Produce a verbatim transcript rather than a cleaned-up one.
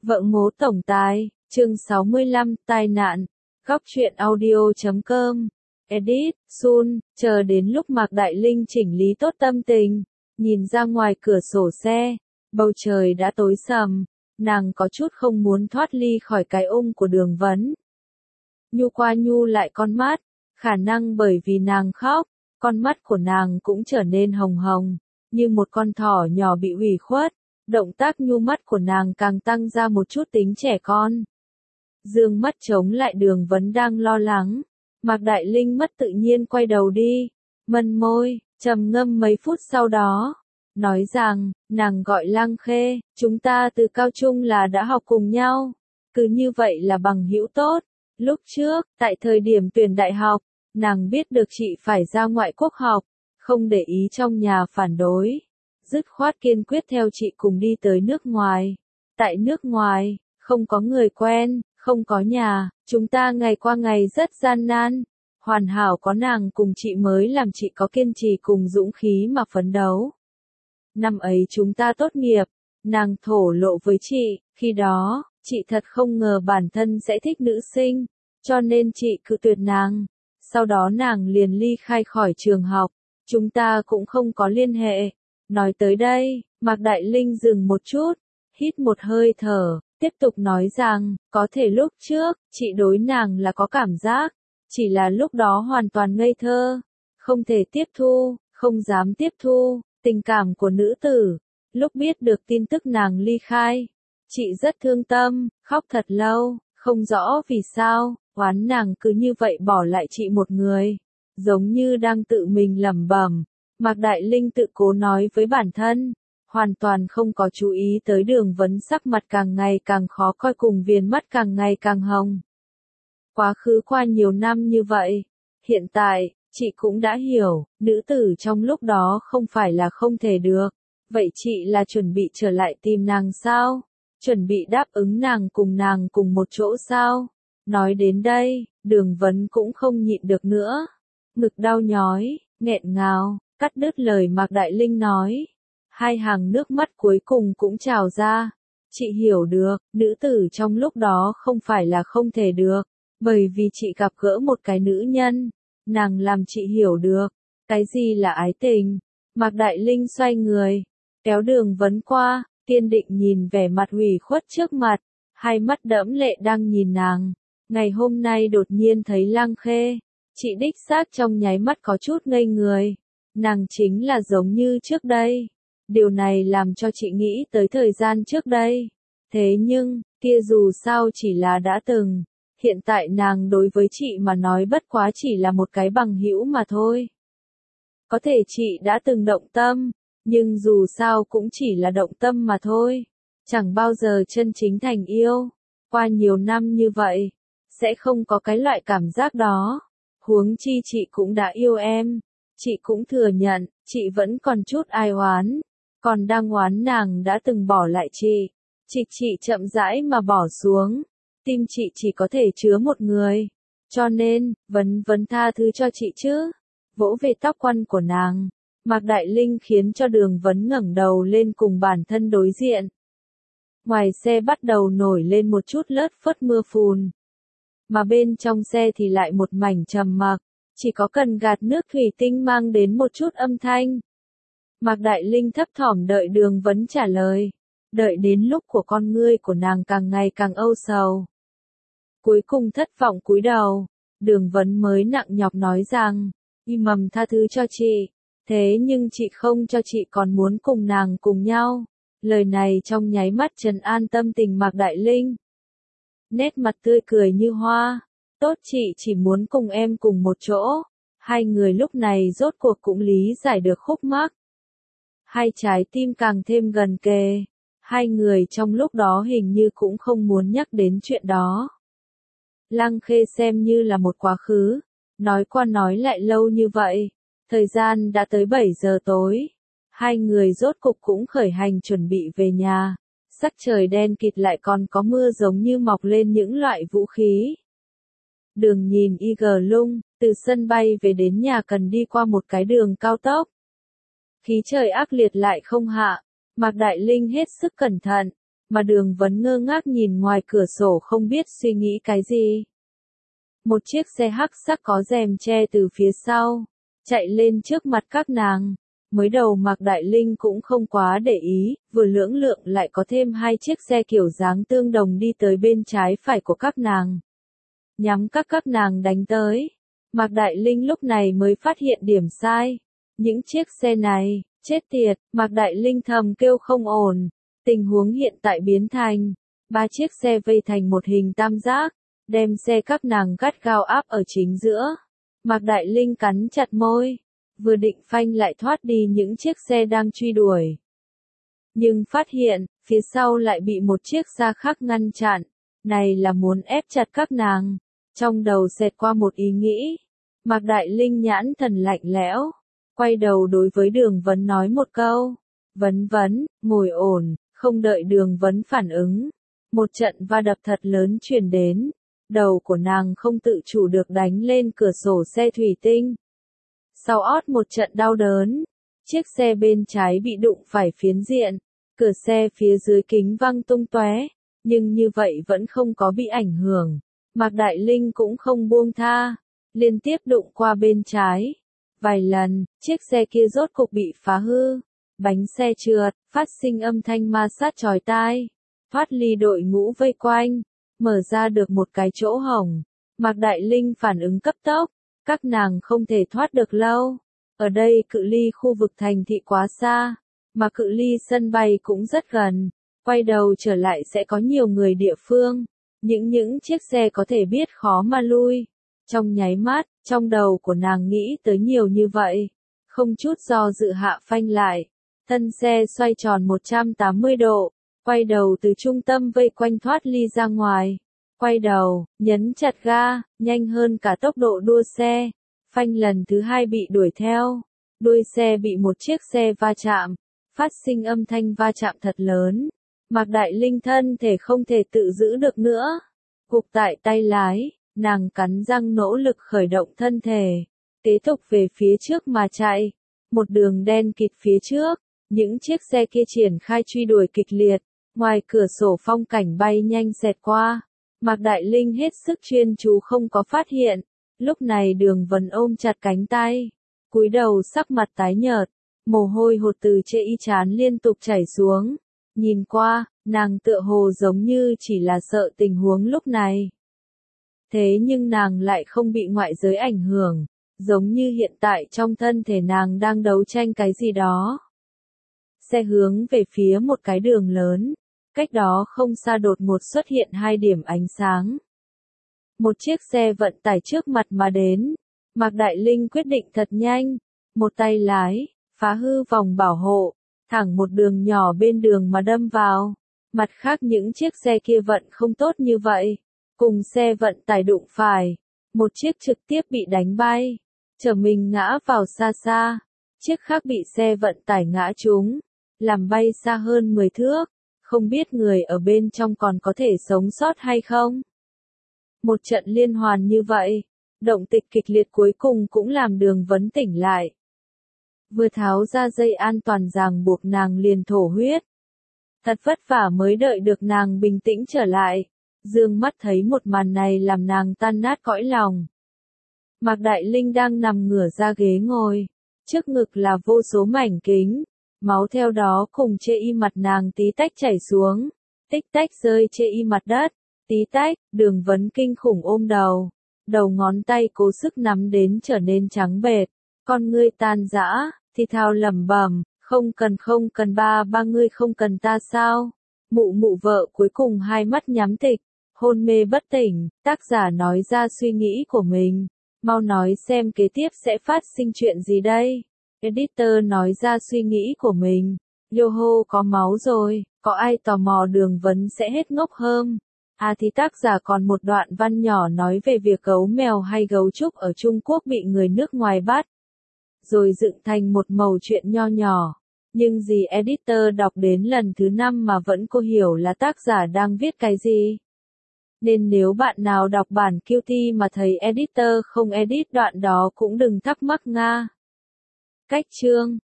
Vợ ngố tổng tài, chương sáu mươi lăm, tai nạn. Góc truyện audio chấm com. Edit, Sun, chờ đến lúc Mạc Đại Linh chỉnh lý tốt tâm tình, nhìn ra ngoài cửa sổ xe, bầu trời đã tối sầm, nàng có chút không muốn thoát ly khỏi cái ung của Đường Vấn. Nhu qua nhu lại con mắt, khả năng bởi vì nàng khóc, con mắt của nàng cũng trở nên hồng hồng, như một con thỏ nhỏ bị ủy khuất. Động tác nhu mắt của nàng càng tăng ra một chút tính trẻ con. Dương mắt chống lại Đường Vấn đang lo lắng. Mạc Đại Linh mất tự nhiên quay đầu đi, mân môi, trầm ngâm mấy phút sau đó, nói rằng, nàng gọi Lăng Khê, chúng ta từ cao trung là đã học cùng nhau, cứ như vậy là bằng hữu tốt. Lúc trước, tại thời điểm tuyển đại học, nàng biết được chị phải ra ngoại quốc học, không để ý trong nhà phản đối. Dứt khoát kiên quyết theo chị cùng đi tới nước ngoài. Tại nước ngoài, không có người quen, không có nhà, chúng ta ngày qua ngày rất gian nan. Hoàn hảo có nàng cùng chị mới làm chị có kiên trì cùng dũng khí mà phấn đấu. Năm ấy chúng ta tốt nghiệp, nàng thổ lộ với chị, khi đó, chị thật không ngờ bản thân sẽ thích nữ sinh, cho nên chị cự tuyệt nàng. Sau đó nàng liền ly khai khỏi trường học, chúng ta cũng không có liên hệ. Nói tới đây, Mạc Đại Linh dừng một chút, hít một hơi thở, tiếp tục nói rằng, có thể lúc trước, chị đối nàng là có cảm giác, chỉ là lúc đó hoàn toàn ngây thơ, không thể tiếp thu, không dám tiếp thu, tình cảm của nữ tử. Lúc biết được tin tức nàng ly khai, chị rất thương tâm, khóc thật lâu, không rõ vì sao, oán nàng cứ như vậy bỏ lại chị một người, giống như đang tự mình lẩm bẩm. Mạc Đại Linh tự cố nói với bản thân, hoàn toàn không có chú ý tới Đường Vấn sắc mặt càng ngày càng khó coi cùng viền mắt càng ngày càng hồng. Quá khứ qua nhiều năm như vậy, hiện tại, chị cũng đã hiểu, nữ tử trong lúc đó không phải là không thể được. Vậy chị là chuẩn bị trở lại tìm nàng sao? Chuẩn bị đáp ứng nàng cùng nàng cùng một chỗ sao? Nói đến đây, Đường Vấn cũng không nhịn được nữa. Ngực đau nhói, nghẹn ngào. Cắt đứt lời Mạc Đại Linh nói. Hai hàng nước mắt cuối cùng cũng trào ra. Chị hiểu được, nữ tử trong lúc đó không phải là không thể được. Bởi vì chị gặp gỡ một cái nữ nhân. Nàng làm chị hiểu được. Cái gì là ái tình? Mạc Đại Linh xoay người. Kéo Đường Vấn qua. Kiên định nhìn vẻ mặt ủy khuất trước mặt. Hai mắt đẫm lệ đang nhìn nàng. Ngày hôm nay đột nhiên thấy Lăng Khê. Chị đích xác trong nháy mắt có chút ngây người. Nàng chính là giống như trước đây. Điều này làm cho chị nghĩ tới thời gian trước đây. Thế nhưng, kia dù sao chỉ là đã từng. Hiện tại nàng đối với chị mà nói bất quá chỉ là một cái bằng hữu mà thôi. Có thể chị đã từng động tâm, nhưng dù sao cũng chỉ là động tâm mà thôi. Chẳng bao giờ chân chính thành yêu. Qua nhiều năm như vậy, sẽ không có cái loại cảm giác đó. Huống chi chị cũng đã yêu em. Chị cũng thừa nhận, chị vẫn còn chút ai oán, còn đang oán nàng đã từng bỏ lại chị. Chị chị chậm rãi mà bỏ xuống, tim chị chỉ có thể chứa một người, cho nên, Vấn Vấn tha thứ cho chị chứ. Vỗ về tóc quăn của nàng, Mạc Đại Linh khiến cho Đường Vấn ngẩng đầu lên cùng bản thân đối diện. Ngoài xe bắt đầu nổi lên một chút lớt phất mưa phùn, mà bên trong xe thì lại một mảnh trầm mặc. Chỉ có cần gạt nước thủy tinh mang đến một chút âm thanh. Mạc Đại Linh thấp thỏm đợi Đường Vấn trả lời. Đợi đến lúc của con ngươi của nàng càng ngày càng âu sầu. Cuối cùng thất vọng cúi đầu. Đường Vấn mới nặng nhọc nói rằng, im mầm tha thứ cho chị. Thế nhưng chị không cho chị còn muốn cùng nàng cùng nhau. Lời này trong nháy mắt trấn an tâm tình Mạc Đại Linh. Nét mặt tươi cười như hoa. Tốt, chị chỉ muốn cùng em cùng một chỗ. Hai người lúc này rốt cuộc cũng lý giải được khúc mắc. Hai trái tim càng thêm gần kề. Hai người trong lúc đó hình như cũng không muốn nhắc đến chuyện đó. Lăng Khê xem như là một quá khứ. Nói qua nói lại lâu như vậy. Thời gian đã tới bảy giờ tối. Hai người rốt cục cũng khởi hành chuẩn bị về nhà. Sắc trời đen kịt lại còn có mưa giống như mọc lên những loại vũ khí. Đường nhìn y gờ lung, từ sân bay về đến nhà cần đi qua một cái đường cao tốc. Khí trời ác liệt lại không hạ, Mạc Đại Linh hết sức cẩn thận, mà Đường Vấn ngơ ngác nhìn ngoài cửa sổ không biết suy nghĩ cái gì. Một chiếc xe hắc sắc có rèm che từ phía sau, chạy lên trước mặt các nàng. Mới đầu Mạc Đại Linh cũng không quá để ý, vừa lưỡng lượng lại có thêm hai chiếc xe kiểu dáng tương đồng đi tới bên trái phải của các nàng. Nhắm các các nàng đánh tới. Mạc Đại Linh lúc này mới phát hiện điểm sai. Những chiếc xe này, chết tiệt, Mạc Đại Linh thầm kêu không ổn. Tình huống hiện tại biến thành, ba chiếc xe vây thành một hình tam giác, đem xe các nàng gắt gao áp ở chính giữa. Mạc Đại Linh cắn chặt môi, vừa định phanh lại thoát đi những chiếc xe đang truy đuổi. Nhưng phát hiện, phía sau lại bị một chiếc xa khác ngăn chặn, này là muốn ép chặt các nàng. Trong đầu xẹt qua một ý nghĩ, Mạc Đại Linh nhãn thần lạnh lẽo, quay đầu đối với Đường Vấn nói một câu, Vấn Vấn, ngồi ổn, không đợi Đường Vấn phản ứng. Một trận va đập thật lớn truyền đến, đầu của nàng không tự chủ được đánh lên cửa sổ xe thủy tinh. Sau ót một trận đau đớn, chiếc xe bên trái bị đụng phải phiến diện, cửa xe phía dưới kính văng tung tóe, nhưng như vậy vẫn không có bị ảnh hưởng. Mạc Đại Linh cũng không buông tha, liên tiếp đụng qua bên trái. Vài lần, chiếc xe kia rốt cục bị phá hư, bánh xe trượt, phát sinh âm thanh ma sát chói tai. Thoát ly đội ngũ vây quanh, mở ra được một cái chỗ hổng. Mạc Đại Linh phản ứng cấp tốc, các nàng không thể thoát được lâu. Ở đây cự ly khu vực thành thị quá xa, mà cự ly sân bay cũng rất gần. Quay đầu trở lại sẽ có nhiều người địa phương. Những những chiếc xe có thể biết khó mà lui. Trong nháy mắt, trong đầu của nàng nghĩ tới nhiều như vậy. Không chút do dự hạ phanh lại. Thân xe xoay tròn một trăm tám mươi độ. Quay đầu từ trung tâm vây quanh thoát ly ra ngoài. Quay đầu, nhấn chặt ga, nhanh hơn cả tốc độ đua xe. Phanh lần thứ hai bị đuổi theo. Đuôi xe bị một chiếc xe va chạm. Phát sinh âm thanh va chạm thật lớn. Mạc Đại Linh thân thể không thể tự giữ được nữa. Gục tại tay lái, nàng cắn răng nỗ lực khởi động thân thể. Kế tục về phía trước mà chạy. Một đường đen kịt phía trước. Những chiếc xe kia triển khai truy đuổi kịch liệt. Ngoài cửa sổ phong cảnh bay nhanh xẹt qua. Mạc Đại Linh hết sức chuyên chú không có phát hiện. Lúc này Đường Vấn ôm chặt cánh tay. Cúi đầu sắc mặt tái nhợt. Mồ hôi hột từ trên y trán liên tục chảy xuống. Nhìn qua, nàng tựa hồ giống như chỉ là sợ tình huống lúc này. Thế nhưng nàng lại không bị ngoại giới ảnh hưởng. Giống như hiện tại trong thân thể nàng đang đấu tranh cái gì đó. Xe hướng về phía một cái đường lớn. Cách đó không xa đột ngột xuất hiện hai điểm ánh sáng. Một chiếc xe vận tải trước mặt mà đến. Mạc Đại Linh quyết định thật nhanh. Một tay lái, phá hư vòng bảo hộ, thẳng một đường nhỏ bên đường mà đâm vào. Mặt khác những chiếc xe kia vận không tốt như vậy. Cùng xe vận tải đụng phải. Một chiếc trực tiếp bị đánh bay. Chở mình ngã vào xa xa. Chiếc khác bị xe vận tải ngã trúng. Làm bay xa hơn mười thước. Không biết người ở bên trong còn có thể sống sót hay không. Một trận liên hoàn như vậy. Động tịch kịch liệt cuối cùng cũng làm Đường Vấn tỉnh lại. Vừa tháo ra dây an toàn ràng buộc nàng liền thổ huyết. Thật vất vả mới đợi được nàng bình tĩnh trở lại. Dương mắt thấy một màn này làm nàng tan nát cõi lòng. Mạc Đại Linh đang nằm ngửa ra ghế ngồi. Trước ngực là vô số mảnh kính. Máu theo đó cùng chê y mặt nàng tí tách chảy xuống. Tích tách rơi chê y mặt đất. Tí tách, Đường Vấn kinh khủng ôm đầu. Đầu ngón tay cố sức nắm đến trở nên trắng bệt. Con ngươi tan rã, thì thào lẩm bẩm, không cần không cần ba ba ngươi không cần ta sao. Mụ mụ vợ cuối cùng hai mắt nhắm tịch, hôn mê bất tỉnh, tác giả nói ra suy nghĩ của mình. Mau nói xem kế tiếp sẽ phát sinh chuyện gì đây. Editor nói ra suy nghĩ của mình. Yoho có máu rồi, có ai tò mò Đường Vấn sẽ hết ngốc hơn. À thì tác giả còn một đoạn văn nhỏ nói về việc gấu mèo hay gấu trúc ở Trung Quốc bị người nước ngoài bắt. Rồi dựng thành một mẩu chuyện nho nhỏ. Nhưng gì editor đọc đến lần thứ năm mà vẫn cô hiểu là tác giả đang viết cái gì. Nên nếu bạn nào đọc bản Q T mà thấy editor không edit đoạn đó cũng đừng thắc mắc nga. Cách chương